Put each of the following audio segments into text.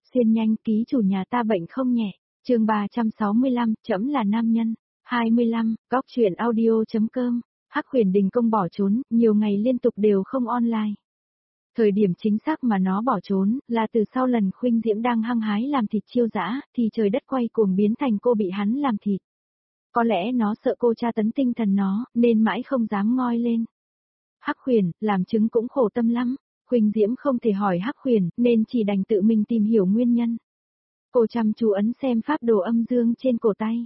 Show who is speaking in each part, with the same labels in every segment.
Speaker 1: Xuyên nhanh, ký chủ nhà ta bệnh không nhẹ. Chương 365, trẫm là nam nhân. 25, góc truyện audio.com. Hắc Huyền Đình Công bỏ trốn, nhiều ngày liên tục đều không online. Thời điểm chính xác mà nó bỏ trốn, là từ sau lần Khuynh Diễm đang hăng hái làm thịt Chiêu Dã, thì trời đất quay cuồng biến thành cô bị hắn làm thịt. Có lẽ nó sợ cô tra tấn tinh thần nó, nên mãi không dám ngoi lên. Hắc Huyền, làm chứng cũng khổ tâm lắm. Khuynh Diễm không thể hỏi Hắc Huyền, nên chỉ đành tự mình tìm hiểu nguyên nhân. Cô chăm chú ấn xem pháp đồ âm dương trên cổ tay.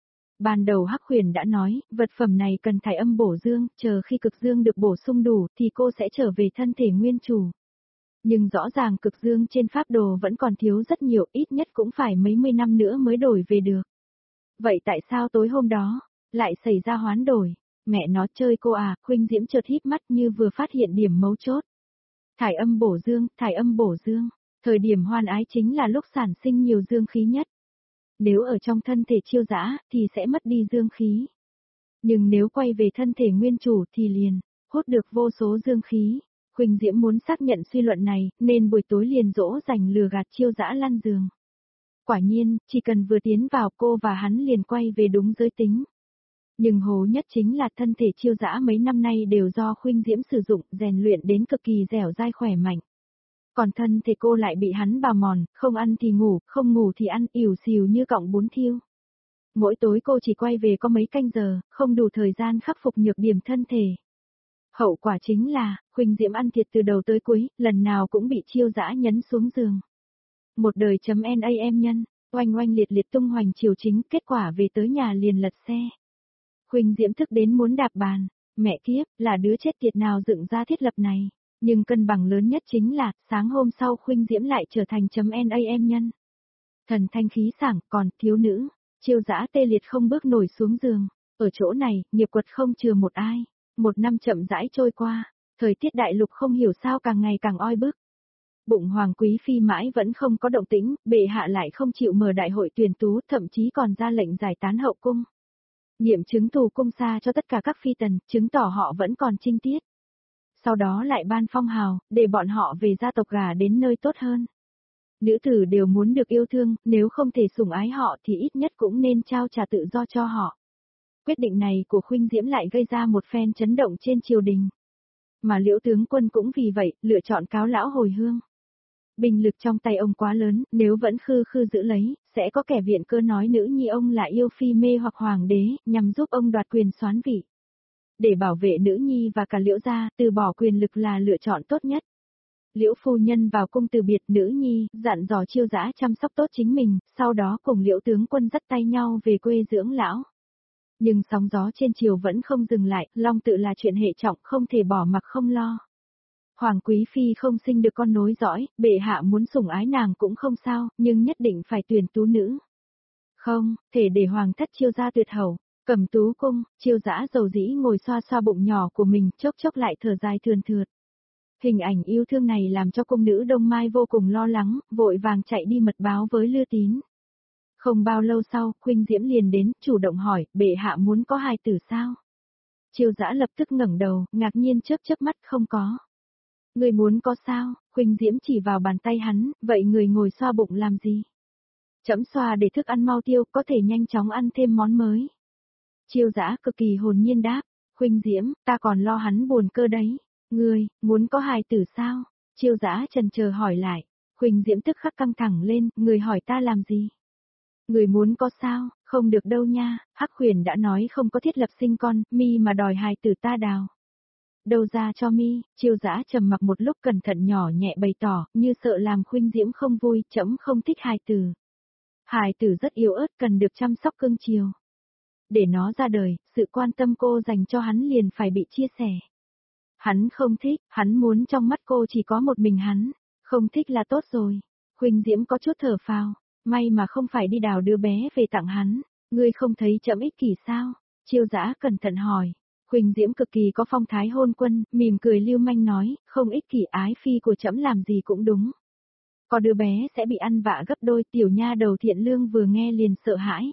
Speaker 1: Ban đầu Hắc Huyền đã nói, vật phẩm này cần thải âm bổ dương, chờ khi cực dương được bổ sung đủ thì cô sẽ trở về thân thể nguyên chủ. Nhưng rõ ràng cực dương trên pháp đồ vẫn còn thiếu rất nhiều, ít nhất cũng phải mấy mươi năm nữa mới đổi về được. Vậy tại sao tối hôm đó, lại xảy ra hoán đổi? Mẹ nó chơi cô à, Khuynh Diễm chợt híp mắt như vừa phát hiện điểm mấu chốt. Thải âm bổ dương, thải âm bổ dương. Thời điểm hoan ái chính là lúc sản sinh nhiều dương khí nhất. Nếu ở trong thân thể Chiêu Dã thì sẽ mất đi dương khí. Nhưng nếu quay về thân thể nguyên chủ thì liền hút được vô số dương khí. Khuynh Diễm muốn xác nhận suy luận này, nên buổi tối liền dỗ dành lừa gạt Chiêu Dã lăn giường. Quả nhiên, chỉ cần vừa tiến vào cô và hắn liền quay về đúng giới tính. Nhưng hố nhất chính là thân thể Chiêu Dã mấy năm nay đều do Khuynh Diễm sử dụng, rèn luyện đến cực kỳ dẻo dai khỏe mạnh. Còn thân thể cô lại bị hắn bào mòn, không ăn thì ngủ, không ngủ thì ăn, ỉu xìu như cọng bún thiêu. Mỗi tối cô chỉ quay về có mấy canh giờ, không đủ thời gian khắc phục nhược điểm thân thể. Hậu quả chính là, Khuynh Diễm ăn thiệt từ đầu tới cuối, lần nào cũng bị Chiêu Dã nhấn xuống giường. Một đời .nam nhân, oanh oanh liệt liệt tung hoành chiều chính, kết quả về tới nhà liền lật xe. Khuynh Diễm thức đến muốn đạp bàn, mẹ kiếp, là đứa chết tiệt nào dựng ra thiết lập này. Nhưng cân bằng lớn nhất chính là, sáng hôm sau Khuynh Diễm lại trở thành .nam nhân. Thần thanh khí sảng, còn thiếu nữ, Chiêu Dã tê liệt không bước nổi xuống giường. Ở chỗ này, nghiệp quật không chừa một ai. Một năm chậm rãi trôi qua, thời tiết đại lục không hiểu sao càng ngày càng oi bức. Bụng Hoàng Quý Phi mãi vẫn không có động tĩnh, bệ hạ lại không chịu mở đại hội tuyển tú, thậm chí còn ra lệnh giải tán hậu cung. Nghiệm chứng tù cung xa cho tất cả các phi tần, chứng tỏ họ vẫn còn trinh tiết. Sau đó lại ban phong hào, để bọn họ về gia tộc gả đến nơi tốt hơn. Nữ tử đều muốn được yêu thương, nếu không thể sủng ái họ thì ít nhất cũng nên trao trả tự do cho họ. Quyết định này của Khuynh Diễm lại gây ra một phen chấn động trên triều đình. Mà Liễu tướng quân cũng vì vậy, lựa chọn cáo lão hồi hương. Binh lực trong tay ông quá lớn, nếu vẫn khư khư giữ lấy, sẽ có kẻ viện cơ nói nữ nhi ông là yêu phi mê hoặc hoàng đế, nhằm giúp ông đoạt quyền soán vị. Để bảo vệ nữ nhi và cả Liễu gia, từ bỏ quyền lực là lựa chọn tốt nhất. Liễu phu nhân vào cung từ biệt nữ nhi, dặn dò Chiêu Dã chăm sóc tốt chính mình, sau đó cùng Liễu tướng quân dắt tay nhau về quê dưỡng lão. Nhưng sóng gió trên triều vẫn không dừng lại, long tự là chuyện hệ trọng, không thể bỏ mặc không lo. Hoàng Quý Phi không sinh được con nối dõi, bệ hạ muốn sủng ái nàng cũng không sao, nhưng nhất định phải tuyển tú nữ. Không, thể để hoàng thất Chiêu gia tuyệt hậu. Cầm tú cung, Chiêu Dã dầu dĩ ngồi xoa xoa bụng nhỏ của mình, chốc chốc lại thở dài thườn thượt. Hình ảnh yêu thương này làm cho cung nữ Đông Mai vô cùng lo lắng, vội vàng chạy đi mật báo với Lư Tín. Không bao lâu sau, Khuynh Diễm liền đến, chủ động hỏi, bệ hạ muốn có hài tử sao? Chiêu Dã lập tức ngẩng đầu, ngạc nhiên chớp chớp mắt, không có. Người muốn có sao? Khuynh Diễm chỉ vào bàn tay hắn, vậy người ngồi xoa bụng làm gì? Trẫm xoa để thức ăn mau tiêu, có thể nhanh chóng ăn thêm món mới. Chiêu Dã cực kỳ hồn nhiên đáp, Khuynh Diễm, ta còn lo hắn buồn cơ đấy. Ngươi, muốn có hài tử sao? Chiêu Dã chần chờ hỏi lại. Khuynh Diễm tức khắc căng thẳng lên, người hỏi ta làm gì? Người muốn có sao? Không được đâu nha, Hắc Huyền đã nói không có thiết lập sinh con, mi mà đòi hài tử ta đào. Đâu ra cho mi? Chiêu Dã trầm mặc một lúc cẩn thận nhỏ nhẹ bày tỏ, như sợ làm Khuynh Diễm không vui, trẫm không thích hài tử. Hài tử rất yếu ớt, cần được chăm sóc cưng chiều. Để nó ra đời, sự quan tâm cô dành cho hắn liền phải bị chia sẻ. Hắn không thích, hắn muốn trong mắt cô chỉ có một mình hắn, không thích là tốt rồi. Khuynh Diễm có chút thở phào, may mà không phải đi đào đứa bé về tặng hắn, ngươi không thấy trẫm ích kỷ sao? Chiêu Dã cẩn thận hỏi. Khuynh Diễm cực kỳ có phong thái hôn quân, mỉm cười lưu manh nói, không ích kỷ, ái phi của trẫm làm gì cũng đúng. Có đứa bé sẽ bị ăn vạ gấp đôi, tiểu nha đầu Thiện Lương vừa nghe liền sợ hãi.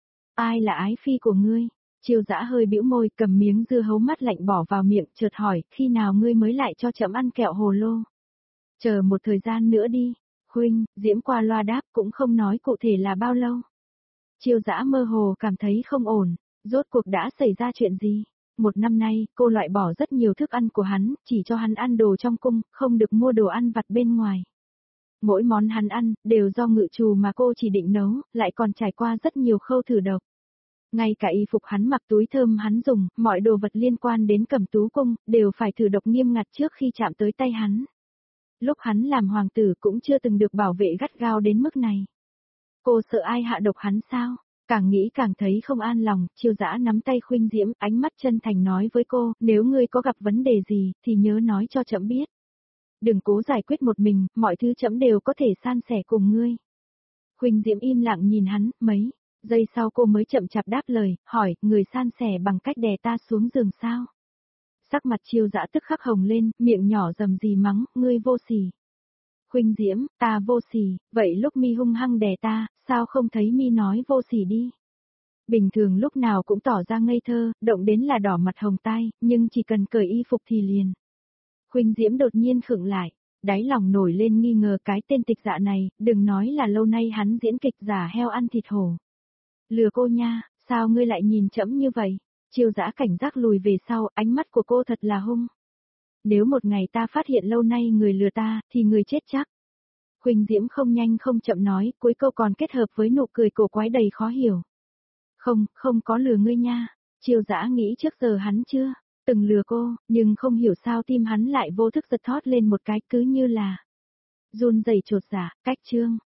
Speaker 1: Ai là ái phi của ngươi? Chiêu Dã hơi bĩu môi, cầm miếng dưa hấu mắt lạnh bỏ vào miệng, chợt hỏi, khi nào ngươi mới lại cho trẫm ăn kẹo hồ lô? Chờ một thời gian nữa đi. Huynh, Diễm qua loa đáp cũng không nói cụ thể là bao lâu. Chiêu Dã mơ hồ cảm thấy không ổn, rốt cuộc đã xảy ra chuyện gì? Một năm nay, cô loại bỏ rất nhiều thức ăn của hắn, chỉ cho hắn ăn đồ trong cung, không được mua đồ ăn vặt bên ngoài. Mỗi món hắn ăn, đều do ngự trù mà cô chỉ định nấu, lại còn trải qua rất nhiều khâu thử độc. Ngay cả y phục hắn mặc, túi thơm hắn dùng, mọi đồ vật liên quan đến Cẩm Tú cung, đều phải thử độc nghiêm ngặt trước khi chạm tới tay hắn. Lúc hắn làm hoàng tử cũng chưa từng được bảo vệ gắt gao đến mức này. Cô sợ ai hạ độc hắn sao? Càng nghĩ càng thấy không an lòng, Chiêu Dã nắm tay Khuynh Diễm, ánh mắt chân thành nói với cô, nếu ngươi có gặp vấn đề gì, thì nhớ nói cho trẫm biết. Đừng cố giải quyết một mình, mọi thứ trẫm đều có thể san sẻ cùng ngươi. Khuynh Diễm im lặng nhìn hắn, mấy giây sau cô mới chậm chạp đáp lời, hỏi, người san sẻ bằng cách đè ta xuống giường sao? Sắc mặt Chiêu Dã tức khắc hồng lên, miệng nhỏ rầm rì mắng, ngươi vô sỉ. Khuynh Diễm, ta vô sỉ, vậy lúc mi hung hăng đè ta, sao không thấy mi nói vô sỉ đi? Bình thường lúc nào cũng tỏ ra ngây thơ, động đến là đỏ mặt hồng tai, nhưng chỉ cần cởi y phục thì liền. Khuynh Diễm đột nhiên khựng lại, đáy lòng nổi lên nghi ngờ cái tên Tịch Dạ này, đừng nói là lâu nay hắn diễn kịch giả heo ăn thịt hổ. Lừa cô nha, sao ngươi lại nhìn trẫm như vậy? Chiêu Dã cảnh giác lùi về sau, ánh mắt của cô thật là hung. Nếu một ngày ta phát hiện lâu nay người lừa ta, thì người chết chắc. Khuynh Diễm không nhanh không chậm nói, cuối câu còn kết hợp với nụ cười cổ quái đầy khó hiểu. Không có lừa ngươi nha. Chiêu Dã nghĩ trước giờ hắn chưa từng lừa cô, nhưng không hiểu sao tim hắn lại vô thức giật thót lên một cái, cứ như là run rẩy chột dạ. Cách chương